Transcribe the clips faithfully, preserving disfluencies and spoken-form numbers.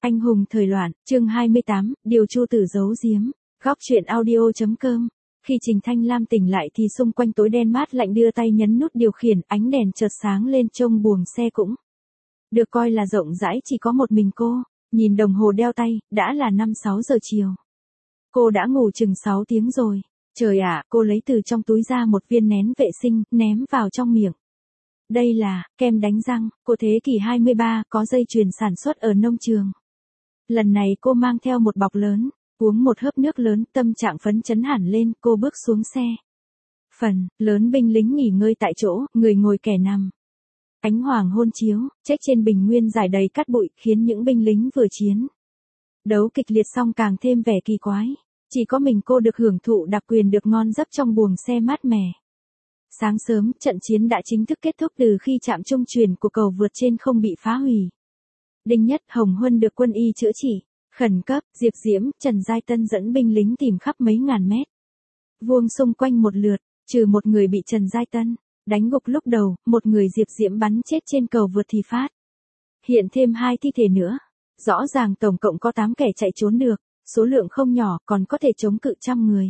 Anh hùng thời loạn, chương hai mươi tám, điều Chu Tử giấu giếm. Góc truyện audio.com. Khi Trình Thanh Lam tỉnh lại thì xung quanh tối đen mát lạnh, đưa tay nhấn nút điều khiển, ánh đèn chợt sáng lên, trông buồng xe cũng được coi là rộng rãi, chỉ có một mình cô. Nhìn đồng hồ đeo tay, đã là năm sáu giờ chiều. Cô đã ngủ chừng sáu tiếng rồi. Trời ạ, cô lấy từ trong túi ra một viên nén vệ sinh, ném vào trong miệng. Đây là kem đánh răng của thế kỷ hai mươi ba, có dây chuyền sản xuất ở nông trường. Lần này cô mang theo một bọc lớn, uống một hớp nước lớn, tâm trạng phấn chấn hẳn lên, cô bước xuống xe. Phần lớn binh lính nghỉ ngơi tại chỗ, người ngồi kẻ nằm. Ánh hoàng hôn chiếu, trách trên bình nguyên dài đầy cát bụi, khiến những binh lính vừa chiến đấu kịch liệt xong càng thêm vẻ kỳ quái. Chỉ có mình cô được hưởng thụ đặc quyền được ngon giấc trong buồng xe mát mẻ. Sáng sớm, trận chiến đã chính thức kết thúc từ khi trạm trung chuyển của cầu vượt trên không bị phá hủy. Đinh Nhất, Hồng Huân được quân y chữa trị khẩn cấp, Diệp Diễm, Trần Giai Tân dẫn binh lính tìm khắp mấy ngàn mét vuông xung quanh một lượt, trừ một người bị Trần Giai Tân đánh gục lúc đầu, một người Diệp Diễm bắn chết trên cầu vượt thì phát hiện thêm hai thi thể nữa. Rõ ràng tổng cộng có tám kẻ chạy trốn được, số lượng không nhỏ, còn có thể chống cự trăm người.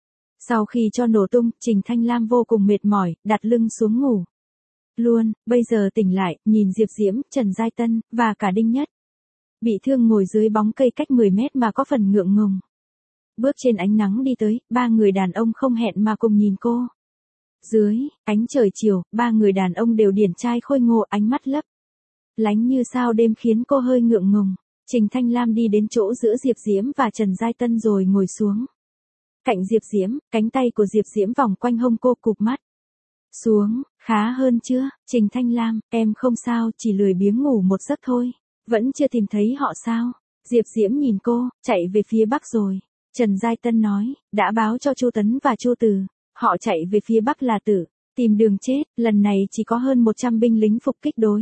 Sau khi cho nổ tung, Trình Thanh Lam vô cùng mệt mỏi, đặt lưng xuống ngủ luôn. Bây giờ tỉnh lại, nhìn Diệp Diễm, Trần Giai Tân, và cả Đinh Nhất bị thương ngồi dưới bóng cây cách mười mét mà có phần ngượng ngùng. Bước trên ánh nắng đi tới, ba người đàn ông không hẹn mà cùng nhìn cô. Dưới ánh trời chiều, ba người đàn ông đều điển trai khôi ngô, ánh mắt lấp lánh như sao đêm khiến cô hơi ngượng ngùng. Trình Thanh Lam đi đến chỗ giữa Diệp Diễm và Trần Giai Tân rồi ngồi xuống cạnh Diệp Diễm, cánh tay của Diệp Diễm vòng quanh hông cô, cụp mắt xuống. Khá hơn chưa, Trình Thanh Lam? Em không sao, chỉ lười biếng ngủ một giấc thôi. Vẫn chưa tìm thấy họ sao? Diệp Diễm nhìn cô, chạy về phía bắc rồi. Trần Giai Tân nói, đã báo cho Chu Tấn và Chu Từ. Họ chạy về phía bắc là tử tìm đường chết. Lần này chỉ có hơn một trăm binh lính phục kích đối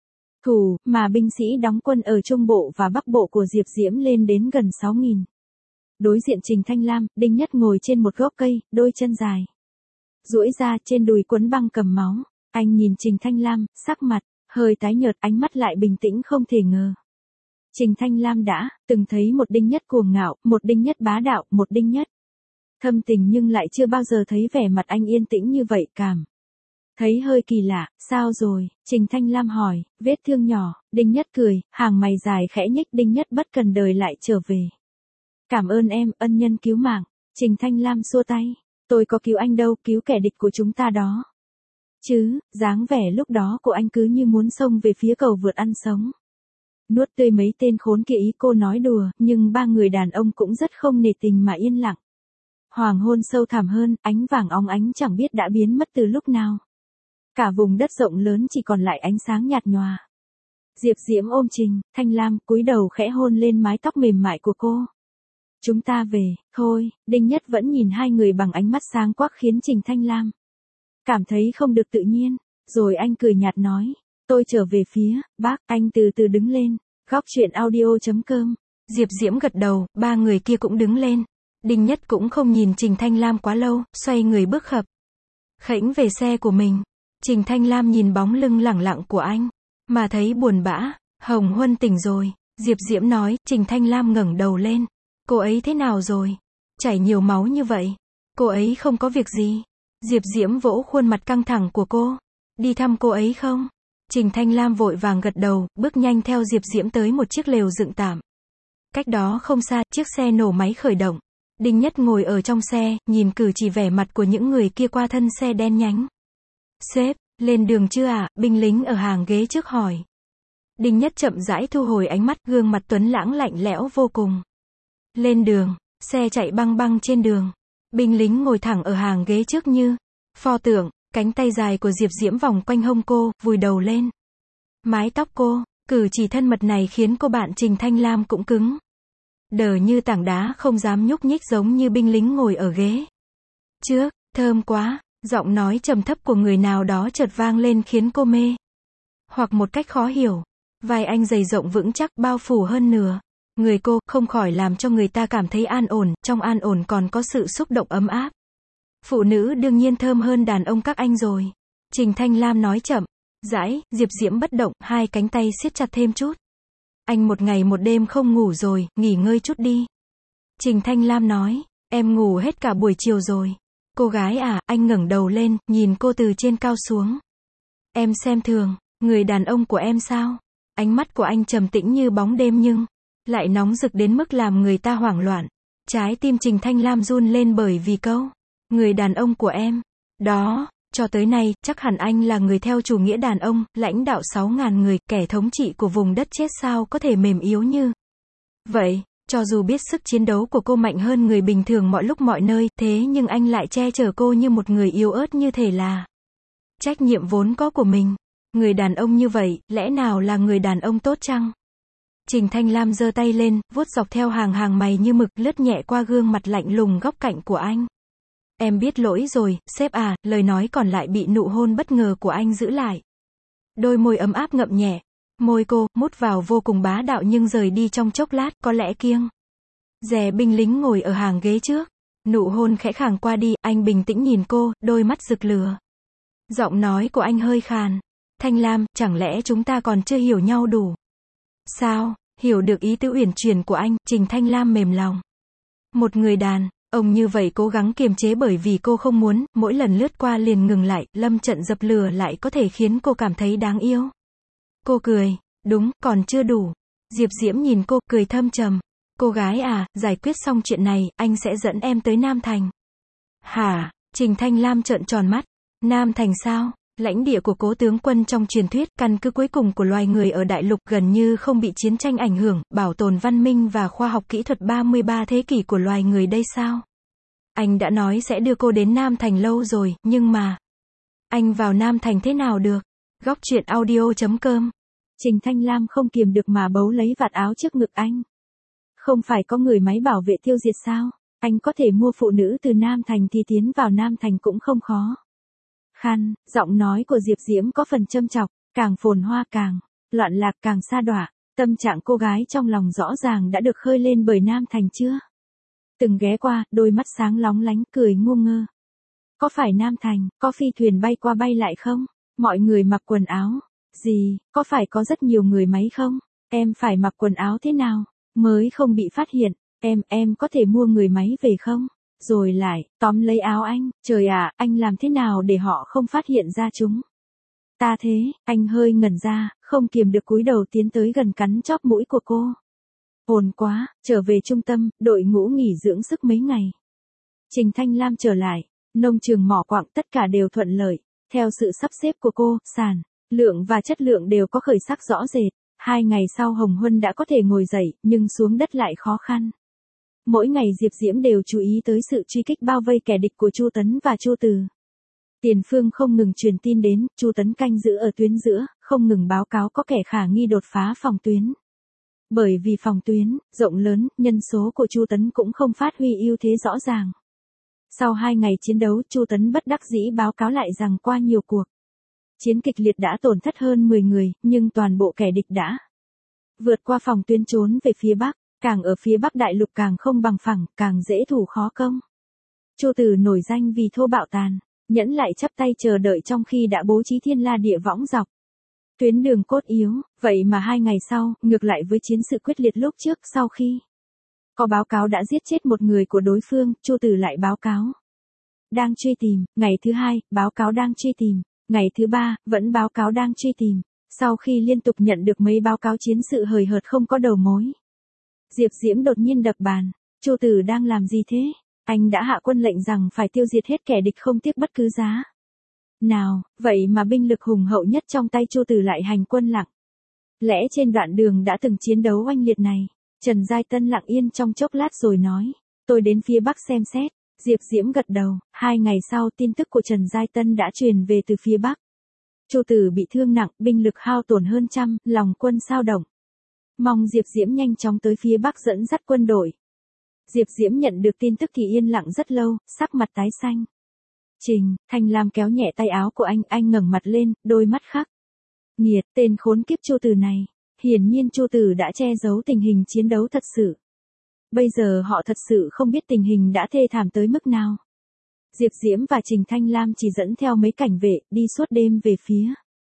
thủ, mà binh sĩ đóng quân ở Trung Bộ và Bắc Bộ của Diệp Diễm lên đến gần sáu nghìn. Đối diện Trình Thanh Lam, Đinh Nhất ngồi trên một gốc cây, đôi chân dài duỗi ra, trên đùi quấn băng cầm máu. Anh nhìn Trình Thanh Lam, sắc mặt hơi tái nhợt, ánh mắt lại bình tĩnh không thể ngờ. Trình Thanh Lam đã từng thấy một Đinh Nhất cuồng ngạo, một Đinh Nhất bá đạo, một Đinh Nhất thâm tình, nhưng lại chưa bao giờ thấy vẻ mặt anh yên tĩnh như vậy, cảm thấy hơi kỳ lạ. Sao rồi? Trình Thanh Lam hỏi. Vết thương nhỏ. Đinh Nhất cười, hàng mày dài khẽ nhếch. Đinh Nhất bất cần đời lại trở về. Cảm ơn em, ân nhân cứu mạng. Trình Thanh Lam xua tay. Tôi có cứu anh đâu, cứu kẻ địch của chúng ta đó chứ. Dáng vẻ lúc đó của anh cứ như muốn xông về phía cầu vượt ăn sống nuốt tươi mấy tên khốn kia. Ý cô nói đùa, nhưng ba người đàn ông cũng rất không nể tình mà yên lặng. Hoàng hôn sâu thẳm hơn, ánh vàng óng ánh chẳng biết đã biến mất từ lúc nào. Cả vùng đất rộng lớn chỉ còn lại ánh sáng nhạt nhòa. Diệp Diễm ôm Trình Thanh Lam, cúi đầu khẽ hôn lên mái tóc mềm mại của cô. Chúng ta về thôi. Đinh Nhất vẫn nhìn hai người bằng ánh mắt sáng quắc khiến Trình Thanh Lam cảm thấy không được tự nhiên. Rồi anh cười nhạt nói, tôi trở về phía bắc. Anh từ từ đứng lên. Góc truyện audio.com. Diệp Diễm gật đầu, ba người kia cũng đứng lên. Đinh Nhất cũng không nhìn Trình Thanh Lam quá lâu, xoay người bước khập khểnh về xe của mình. Trình Thanh Lam nhìn bóng lưng lẳng lặng của anh, mà thấy buồn bã. Hồng Huân tỉnh rồi. Diệp Diễm nói. Trình Thanh Lam ngẩng đầu lên. Cô ấy thế nào rồi? Chảy nhiều máu như vậy. Cô ấy không có việc gì. Diệp Diễm vỗ khuôn mặt căng thẳng của cô. Đi thăm cô ấy không? Trình Thanh Lam vội vàng gật đầu, bước nhanh theo Diệp Diễm tới một chiếc lều dựng tạm. Cách đó không xa, chiếc xe nổ máy khởi động. Đinh Nhất ngồi ở trong xe, nhìn cử chỉ vẻ mặt của những người kia qua thân xe đen nhánh. Sếp, lên đường chưa ạ? Binh lính ở hàng ghế trước hỏi. Đinh Nhất chậm rãi thu hồi ánh mắt, gương mặt tuấn lãng lạnh lẽo vô cùng. Lên đường. Xe chạy băng băng trên đường. Binh lính ngồi thẳng ở hàng ghế trước như pho tượng. Cánh tay dài của Diệp Diễm vòng quanh hông cô, vùi đầu lên mái tóc cô. Cử chỉ thân mật này khiến cô bạn Trình Thanh Lam cũng cứng đờ như tảng đá, không dám nhúc nhích, giống như binh lính ngồi ở ghế trước. Thơm quá. Giọng nói trầm thấp của người nào đó chợt vang lên khiến cô mê hoặc một cách khó hiểu. Vai anh dày rộng vững chắc, bao phủ hơn nửa người cô, không khỏi làm cho người ta cảm thấy an ổn. Trong an ổn còn có sự xúc động ấm áp. Phụ nữ đương nhiên thơm hơn đàn ông các anh rồi. Trình Thanh Lam nói chậm rãi. Diệp Diễm bất động, hai cánh tay siết chặt thêm chút. Anh một ngày một đêm không ngủ rồi, nghỉ ngơi chút đi. Trình Thanh Lam nói, em ngủ hết cả buổi chiều rồi. Cô gái à, anh ngẩng đầu lên, nhìn cô từ trên cao xuống. Em xem thường, người đàn ông của em sao? Ánh mắt của anh trầm tĩnh như bóng đêm nhưng lại nóng rực đến mức làm người ta hoảng loạn. Trái tim Trình Thanh Lam run lên bởi vì câu, người đàn ông của em. Đó, cho tới nay, chắc hẳn anh là người theo chủ nghĩa đàn ông, lãnh đạo sáu ngàn người, kẻ thống trị của vùng đất chết sao có thể mềm yếu như vậy. Cho dù biết sức chiến đấu của cô mạnh hơn người bình thường mọi lúc mọi nơi, thế nhưng anh lại che chở cô như một người yếu ớt như thể là trách nhiệm vốn có của mình. Người đàn ông như vậy, lẽ nào là người đàn ông tốt chăng? Trình Thanh Lam giơ tay lên, vuốt dọc theo hàng hàng mày như mực, lướt nhẹ qua gương mặt lạnh lùng góc cạnh của anh. Em biết lỗi rồi, sếp à, lời nói còn lại bị nụ hôn bất ngờ của anh giữ lại. Đôi môi ấm áp ngậm nhẹ. Môi cô, mút vào vô cùng bá đạo nhưng rời đi trong chốc lát, có lẽ kiêng dè binh lính ngồi ở hàng ghế trước. Nụ hôn khẽ khàng qua đi, anh bình tĩnh nhìn cô, đôi mắt rực lửa. Giọng nói của anh hơi khàn. Thanh Lam, chẳng lẽ chúng ta còn chưa hiểu nhau đủ? Sao? Hiểu được ý tứ uyển chuyển của anh, Trình Thanh Lam mềm lòng. Một người đàn ông như vậy cố gắng kiềm chế bởi vì cô không muốn, mỗi lần lướt qua liền ngừng lại, lâm trận dập lửa lại có thể khiến cô cảm thấy đáng yêu. Cô cười, đúng, còn chưa đủ. Diệp Diễm nhìn cô, cười thâm trầm. Cô gái à, giải quyết xong chuyện này, anh sẽ dẫn em tới Nam Thành. Hả? Trình Thanh Lam trợn tròn mắt. Nam Thành sao? Lãnh địa của Cố tướng quân trong truyền thuyết, căn cứ cuối cùng của loài người ở đại lục, gần như không bị chiến tranh ảnh hưởng, bảo tồn văn minh và khoa học kỹ thuật ba mươi ba thế kỷ của loài người đây sao? Anh đã nói sẽ đưa cô đến Nam Thành lâu rồi, nhưng mà anh vào Nam Thành thế nào được? Góc truyện audio chấm com. Trình Thanh Lam không kiềm được mà bấu lấy vạt áo trước ngực anh. Không phải có người máy bảo vệ tiêu diệt sao? Anh có thể mua phụ nữ từ Nam Thành thì tiến vào Nam Thành cũng không khó. Khăn, giọng nói của Diệp Diễm có phần châm chọc, càng phồn hoa càng loạn lạc càng sa đọa. Tâm trạng cô gái trong lòng rõ ràng đã được khơi lên bởi Nam Thành chưa? Từng ghé qua, đôi mắt sáng lóng lánh, cười ngu ngơ. Có phải Nam Thành, có phi thuyền bay qua bay lại không? Mọi người mặc quần áo gì, có phải có rất nhiều người máy không? Em phải mặc quần áo thế nào mới không bị phát hiện? Em, em có thể mua người máy về không? Rồi lại, tóm lấy áo anh, trời ạ, anh làm thế nào để họ không phát hiện ra chúng? Ta thế, anh hơi ngẩn ra, không kiềm được cúi đầu tiến tới gần cắn chóp mũi của cô. Ồn quá, trở về trung tâm, đội ngũ nghỉ dưỡng sức mấy ngày. Trình Thanh Lam trở lại, nông trường mỏ quặng tất cả đều thuận lợi. Theo sự sắp xếp của cô, sản lượng và chất lượng đều có khởi sắc rõ rệt. Hai ngày sau Hồng Huân đã có thể ngồi dậy, nhưng xuống đất lại khó khăn. Mỗi ngày Diệp Diễm đều chú ý tới sự truy kích bao vây kẻ địch của Chu Tấn và Chu Từ. Tiền phương không ngừng truyền tin đến, Chu Tấn canh giữ ở tuyến giữa, không ngừng báo cáo có kẻ khả nghi đột phá phòng tuyến. Bởi vì phòng tuyến rộng lớn, nhân số của Chu Tấn cũng không phát huy ưu thế rõ ràng. Sau hai ngày chiến đấu, Chu Tấn bất đắc dĩ báo cáo lại rằng qua nhiều cuộc chiến kịch liệt đã tổn thất hơn mười người, nhưng toàn bộ kẻ địch đã vượt qua phòng tuyến trốn về phía Bắc, càng ở phía Bắc đại lục càng không bằng phẳng, càng dễ thủ khó công. Chu Từ nổi danh vì thô bạo tàn nhẫn, lại chắp tay chờ đợi trong khi đã bố trí thiên la địa võng dọc tuyến đường cốt yếu, vậy mà hai ngày sau, ngược lại với chiến sự quyết liệt lúc trước, sau khi có báo cáo đã giết chết một người của đối phương, Chu Từ lại báo cáo đang truy tìm, ngày thứ hai, báo cáo đang truy tìm, ngày thứ ba, vẫn báo cáo đang truy tìm. Sau khi liên tục nhận được mấy báo cáo chiến sự hời hợt không có đầu mối, Diệp Diễm đột nhiên đập bàn. Chu Từ đang làm gì thế? Anh đã hạ quân lệnh rằng phải tiêu diệt hết kẻ địch không tiếc bất cứ giá nào, vậy mà binh lực hùng hậu nhất trong tay Chu Từ lại hành quân lặng lẽ trên đoạn đường đã từng chiến đấu oanh liệt này. Trần Giai Tân lặng yên trong chốc lát rồi nói, tôi đến phía Bắc xem xét. Diệp Diễm gật đầu. Hai ngày sau, tin tức của Trần Giai Tân đã truyền về từ phía Bắc. Chu Từ bị thương nặng, binh lực hao tổn hơn trăm, lòng quân xao động. Mong Diệp Diễm nhanh chóng tới phía Bắc dẫn dắt quân đội. Diệp Diễm nhận được tin tức thì yên lặng rất lâu, sắc mặt tái xanh. Trình Thanh Lam kéo nhẹ tay áo của anh, anh ngẩng mặt lên, đôi mắt khắc nghiệt, tên khốn kiếp Chu Từ này. Hiển nhiên Chu Từ đã che giấu tình hình chiến đấu thật sự. Bây giờ họ thật sự không biết tình hình đã thê thảm tới mức nào. Diệp Diễm và Trình Thanh Lam chỉ dẫn theo mấy cảnh vệ, đi suốt đêm về phía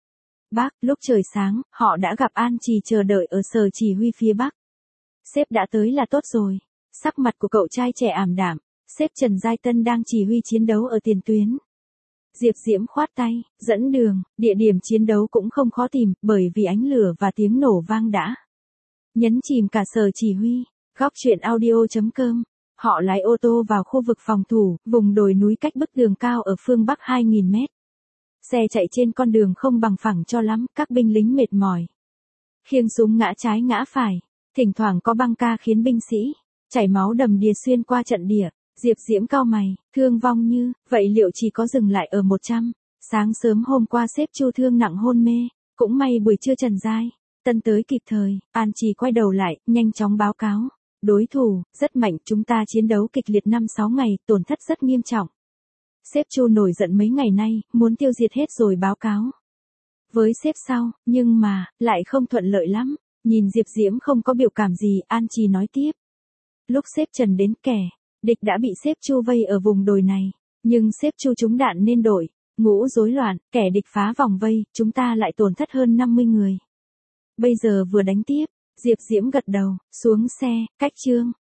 Bác, lúc trời sáng, họ đã gặp An Trì chờ đợi ở sở chỉ huy phía Bắc. Sếp đã tới là tốt rồi. Sắc mặt của cậu trai trẻ ảm đạm, sếp Trần Giai Tân đang chỉ huy chiến đấu ở tiền tuyến. Diệp Diễm khoát tay, dẫn đường, địa điểm chiến đấu cũng không khó tìm, bởi vì ánh lửa và tiếng nổ vang đã nhấn chìm cả sở chỉ huy. Góc truyện audio chấm com. Họ lái ô tô vào khu vực phòng thủ, vùng đồi núi cách bức tường cao ở phương Bắc hai nghìn mét. Xe chạy trên con đường không bằng phẳng cho lắm, các binh lính mệt mỏi. Khiêng súng ngã trái ngã phải, thỉnh thoảng có băng ca khiến binh sĩ chảy máu đầm đìa xuyên qua trận địa. Diệp Diễm cau mày, thương vong như, vậy liệu chỉ có dừng lại ở một trăm. Sáng sớm hôm qua sếp Chu thương nặng hôn mê, cũng may buổi trưa Trần Giai Tân tới kịp thời. An Trì quay đầu lại, nhanh chóng báo cáo. Đối thủ, rất mạnh, chúng ta chiến đấu kịch liệt năm sáu ngày, tổn thất rất nghiêm trọng. Sếp Chu nổi giận mấy ngày nay, muốn tiêu diệt hết rồi báo cáo với sếp sau, nhưng mà, lại không thuận lợi lắm. Nhìn Diệp Diễm không có biểu cảm gì, An Trì nói tiếp. Lúc sếp Trần đến, kẻ địch đã bị sếp Chu vây ở vùng đồi này, nhưng sếp Chu trúng đạn nên đổi ngũ rối loạn, kẻ địch phá vòng vây, chúng ta lại tổn thất hơn năm mươi người. Bây giờ vừa đánh tiếp, Diệp Diễm gật đầu, xuống xe, cách Trương